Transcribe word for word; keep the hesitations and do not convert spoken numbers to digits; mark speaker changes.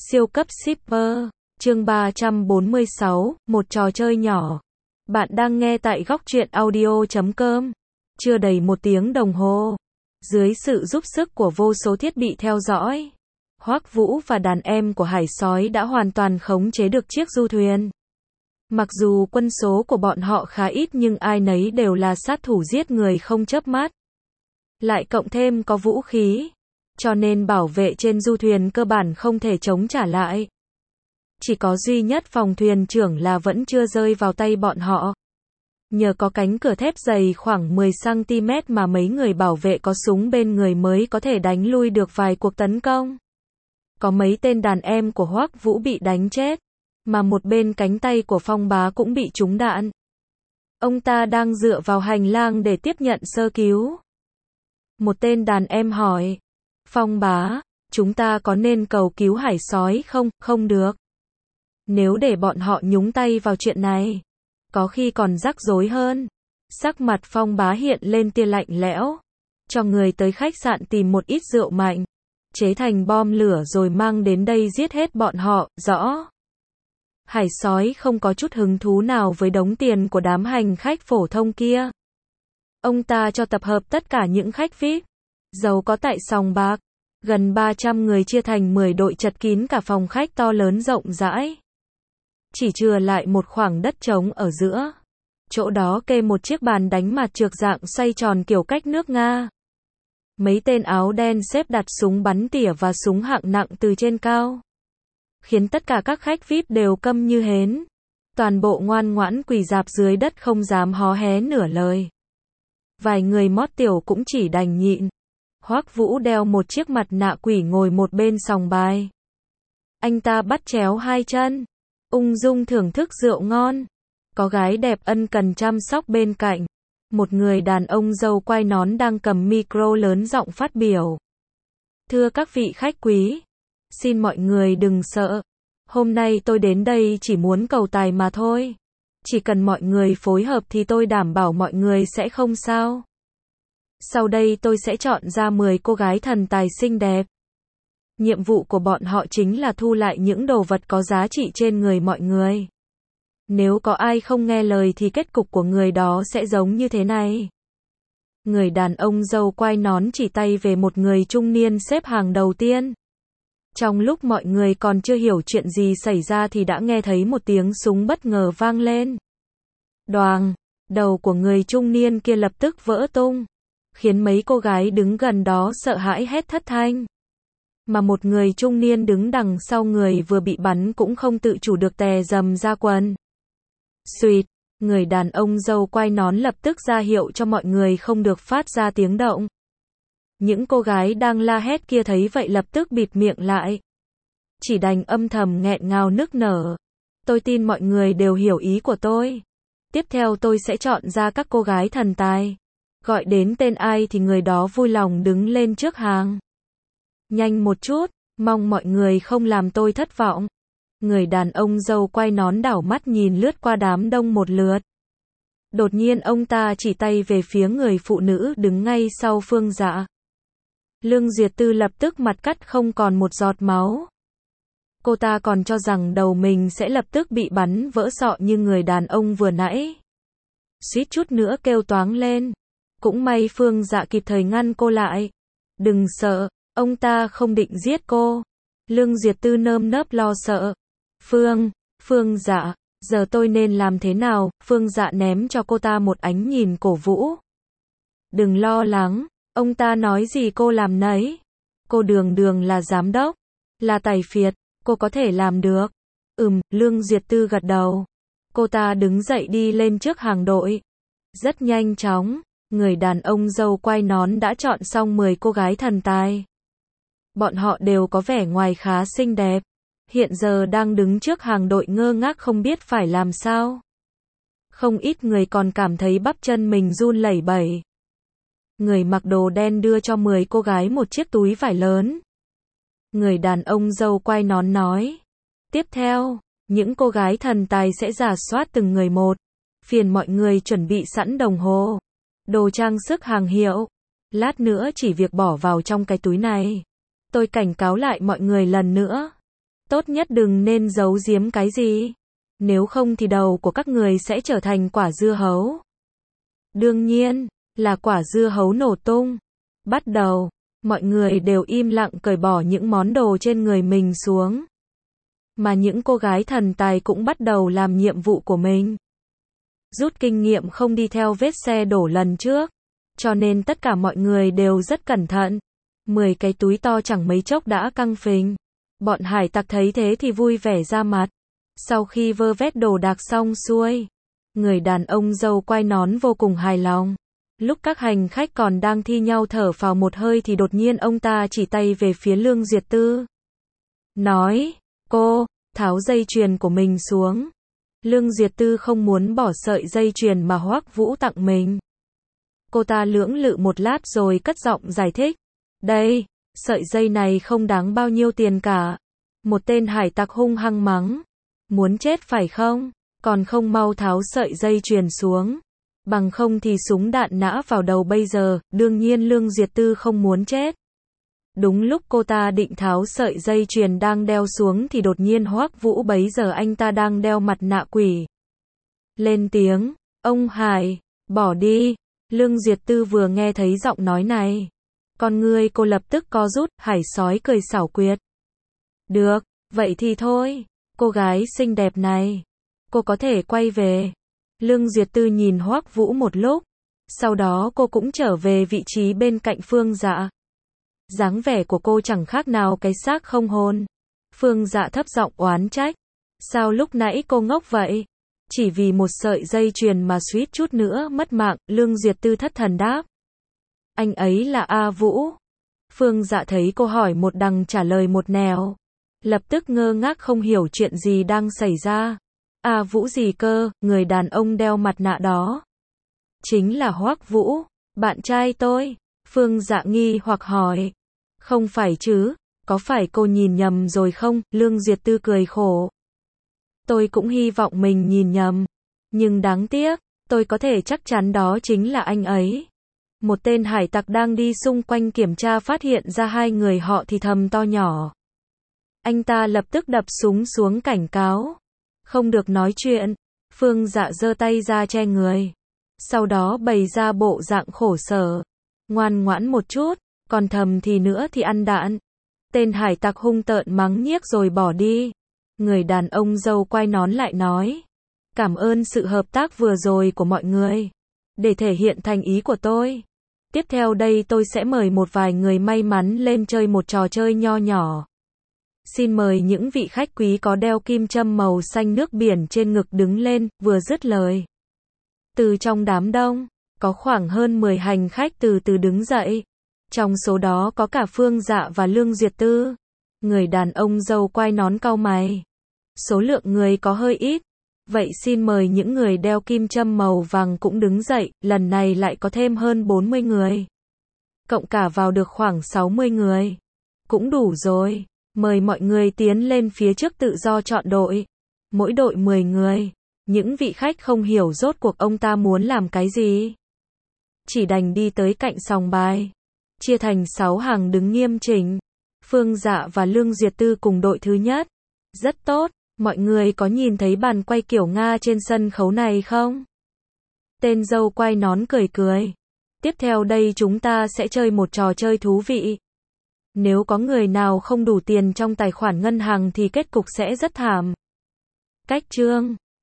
Speaker 1: Siêu cấp shipper, chương ba trăm bốn mươi sáu, một trò chơi nhỏ. Bạn đang nghe tại góc truyện audio chấm com. Chưa đầy một tiếng đồng hồ, dưới sự giúp sức của vô số thiết bị theo dõi, Hoắc Vũ và đàn em của Hải Sói đã hoàn toàn khống chế được chiếc du thuyền. Mặc dù quân số của bọn họ khá ít nhưng ai nấy đều là sát thủ giết người không chớp mắt. Lại cộng thêm có vũ khí, cho nên bảo vệ trên du thuyền cơ bản không thể chống trả lại. Chỉ có duy nhất phòng thuyền trưởng là vẫn chưa rơi vào tay bọn họ. Nhờ có cánh cửa thép dày khoảng mười xăng ti mét mà mấy người bảo vệ có súng bên người mới có thể đánh lui được vài cuộc tấn công. Có mấy tên đàn em của Hoắc Vũ bị đánh chết, mà một bên cánh tay của Phong Bá cũng bị trúng đạn. Ông ta đang dựa vào hành lang để tiếp nhận sơ cứu. Một tên đàn em hỏi, Phong Bá, chúng ta có nên cầu cứu Hải Sói không? Không được. Nếu để bọn họ nhúng tay vào chuyện này, có khi còn rắc rối hơn. Sắc mặt Phong Bá hiện lên tia lạnh lẽo. Cho người tới khách sạn tìm một ít rượu mạnh, chế thành bom lửa rồi mang đến đây giết hết bọn họ, rõ. Hải Sói không có chút hứng thú nào với đống tiền của đám hành khách phổ thông kia. Ông ta cho tập hợp tất cả những khách vi ai pi, giàu có tại sòng bạc. Gần ba trăm người chia thành mười đội chật kín cả phòng khách to lớn rộng rãi. Chỉ chừa lại một khoảng đất trống ở giữa. Chỗ đó kê một chiếc bàn đánh mặt trược dạng xoay tròn kiểu cách nước Nga. Mấy tên áo đen xếp đặt súng bắn tỉa và súng hạng nặng từ trên cao, khiến tất cả các khách vi ai pi đều câm như hến. Toàn bộ ngoan ngoãn quỳ rạp dưới đất không dám hó hé nửa lời. Vài người mót tiểu cũng chỉ đành nhịn. Hoắc Vũ đeo một chiếc mặt nạ quỷ ngồi một bên sòng bài. Anh ta bắt chéo hai chân, ung dung thưởng thức rượu ngon. Có gái đẹp ân cần chăm sóc bên cạnh. Một người đàn ông râu quai nón đang cầm micro lớn giọng phát biểu. Thưa các vị khách quý, xin mọi người đừng sợ. Hôm nay tôi đến đây chỉ muốn cầu tài mà thôi. Chỉ cần mọi người phối hợp thì tôi đảm bảo mọi người sẽ không sao. Sau đây tôi sẽ chọn ra mười cô gái thần tài xinh đẹp. Nhiệm vụ của bọn họ chính là thu lại những đồ vật có giá trị trên người mọi người. Nếu có ai không nghe lời thì kết cục của người đó sẽ giống như thế này. Người đàn ông râu quai nón chỉ tay về một người trung niên xếp hàng đầu tiên. Trong lúc mọi người còn chưa hiểu chuyện gì xảy ra thì đã nghe thấy một tiếng súng bất ngờ vang lên. Đoàng, đầu của người trung niên kia lập tức vỡ tung, khiến mấy cô gái đứng gần đó sợ hãi hét thất thanh. Mà một người trung niên đứng đằng sau người vừa bị bắn cũng không tự chủ được tè dầm ra quần. Xuỵt, người đàn ông râu quai nón lập tức ra hiệu cho mọi người không được phát ra tiếng động. Những cô gái đang la hét kia thấy vậy lập tức bịt miệng lại. Chỉ đành âm thầm nghẹn ngào nức nở. Tôi tin mọi người đều hiểu ý của tôi. Tiếp theo tôi sẽ chọn ra các cô gái thần tài. Gọi đến tên ai thì người đó vui lòng đứng lên trước hàng. Nhanh một chút, mong mọi người không làm tôi thất vọng. Người đàn ông râu quai nón đảo mắt nhìn lướt qua đám đông một lượt. Đột nhiên ông ta chỉ tay về phía người phụ nữ đứng ngay sau Phương Dạ. Lương Duyệt Tư lập tức mặt cắt không còn một giọt máu. Cô ta còn cho rằng đầu mình sẽ lập tức bị bắn vỡ sọ như người đàn ông vừa nãy. Suýt chút nữa kêu toáng lên. Cũng may Phương Dạ kịp thời ngăn cô lại. Đừng sợ, ông ta không định giết cô. Lương Duyệt Tư nơm nớp lo sợ. Phương, Phương Dạ, giờ tôi nên làm thế nào? Phương Dạ ném cho cô ta một ánh nhìn cổ vũ. Đừng lo lắng, ông ta nói gì cô làm nấy. Cô đường đường là giám đốc, là tài phiệt, cô có thể làm được. Ừm, Lương Duyệt Tư gật đầu. Cô ta đứng dậy đi lên trước hàng đội. Rất nhanh chóng, người đàn ông râu quai nón đã chọn xong mười cô gái thần tài. Bọn họ đều có vẻ ngoài khá xinh đẹp. Hiện giờ đang đứng trước hàng đội ngơ ngác không biết phải làm sao. Không ít người còn cảm thấy bắp chân mình run lẩy bẩy. Người mặc đồ đen đưa cho mười cô gái một chiếc túi vải lớn. Người đàn ông râu quai nón nói. Tiếp theo, những cô gái thần tài sẽ rà soát từng người một. Phiền mọi người chuẩn bị sẵn đồng hồ, đồ trang sức hàng hiệu. Lát nữa chỉ việc bỏ vào trong cái túi này. Tôi cảnh cáo lại mọi người lần nữa. Tốt nhất đừng nên giấu giếm cái gì. Nếu không thì đầu của các người sẽ trở thành quả dưa hấu. Đương nhiên, là quả dưa hấu nổ tung. Bắt đầu, mọi người đều im lặng cởi bỏ những món đồ trên người mình xuống. Mà những cô gái thần tài cũng bắt đầu làm nhiệm vụ của mình. Rút kinh nghiệm không đi theo vết xe đổ lần trước. Cho nên tất cả mọi người đều rất cẩn thận. Mười cái túi to chẳng mấy chốc đã căng phình. Bọn hải tặc thấy thế thì vui vẻ ra mặt. Sau khi vơ vét đồ đạc xong xuôi, người đàn ông râu quai nón vô cùng hài lòng. Lúc các hành khách còn đang thi nhau thở phào một hơi thì đột nhiên ông ta chỉ tay về phía Lương Duyệt Tư. Nói, cô, tháo dây chuyền của mình xuống. Lương Duyệt Tư không muốn bỏ sợi dây chuyền mà Hoắc Vũ tặng mình. Cô ta lưỡng lự một lát rồi cất giọng giải thích. Đây, sợi dây này không đáng bao nhiêu tiền cả. Một tên hải tặc hung hăng mắng. Muốn chết phải không? Còn không mau tháo sợi dây chuyền xuống. Bằng không thì súng đạn nã vào đầu bây giờ. Đương nhiên Lương Duyệt Tư không muốn chết. Đúng lúc cô ta định tháo sợi dây chuyền đang đeo xuống thì đột nhiên Hoắc Vũ bấy giờ anh ta đang đeo mặt nạ quỷ. Lên tiếng, ông Hải, bỏ đi. Lương Duyệt Tư vừa nghe thấy giọng nói này. Con ngươi cô lập tức co rút, Hải sói cười xảo quyệt. Được, vậy thì thôi. Cô gái xinh đẹp này. Cô có thể quay về. Lương Duyệt Tư nhìn Hoắc Vũ một lúc. Sau đó cô cũng trở về vị trí bên cạnh Phương Dạ. Dáng vẻ của cô chẳng khác nào cái xác không hồn. Phương Dạ thấp giọng oán trách. Sao lúc nãy cô ngốc vậy? Chỉ vì một sợi dây chuyền mà suýt chút nữa mất mạng, Lương Duyệt Tư thất thần đáp. Anh ấy là A Vũ. Phương Dạ thấy cô hỏi một đằng trả lời một nẻo. Lập tức ngơ ngác không hiểu chuyện gì đang xảy ra. A Vũ gì cơ, người đàn ông đeo mặt nạ đó. Chính là Hoắc Vũ, bạn trai tôi. Phương Dạ nghi hoặc hỏi. Không phải chứ, có phải cô nhìn nhầm rồi không? Lương Duyệt Tư cười khổ. Tôi cũng hy vọng mình nhìn nhầm. Nhưng đáng tiếc, tôi có thể chắc chắn đó chính là anh ấy. Một tên hải tặc đang đi xung quanh kiểm tra phát hiện ra hai người họ thì thầm to nhỏ. Anh ta lập tức đập súng xuống cảnh cáo. Không được nói chuyện. Phương Dạ giơ tay ra che người. Sau đó bày ra bộ dạng khổ sở. Ngoan ngoãn một chút, còn thầm thì nữa thì ăn đạn. Tên hải tặc hung tợn mắng nhiếc rồi bỏ đi. Người đàn ông râu quai nón lại nói. Cảm ơn sự hợp tác vừa rồi của mọi người. Để thể hiện thành ý của tôi. Tiếp theo đây tôi sẽ mời một vài người may mắn lên chơi một trò chơi nho nhỏ. Xin mời những vị khách quý có đeo kim châm màu xanh nước biển trên ngực đứng lên, vừa dứt lời. Từ trong đám đông, có khoảng hơn mười hành khách từ từ đứng dậy. Trong số đó có cả Phương Dạ và Lương Duyệt Tư. Người đàn ông râu quai nón cau mày. Số lượng người có hơi ít. Vậy xin mời những người đeo kim châm màu vàng cũng đứng dậy, lần này lại có thêm hơn bốn mươi người. Cộng cả vào được khoảng sáu mươi người. Cũng đủ rồi. Mời mọi người tiến lên phía trước tự do chọn đội. Mỗi đội mười người. Những vị khách không hiểu rốt cuộc ông ta muốn làm cái gì. Chỉ đành đi tới cạnh sòng bài. Chia thành sáu hàng đứng nghiêm chỉnh. Phương Dạ và Lương Duyệt Tư cùng đội thứ nhất. Rất tốt, mọi người có nhìn thấy bàn quay kiểu Nga trên sân khấu này không? Tên dâu quai nón cười cười. Tiếp theo đây chúng ta sẽ chơi một trò chơi thú vị. Nếu có người nào không đủ tiền trong tài khoản ngân hàng thì kết cục sẽ rất thảm. Cách chương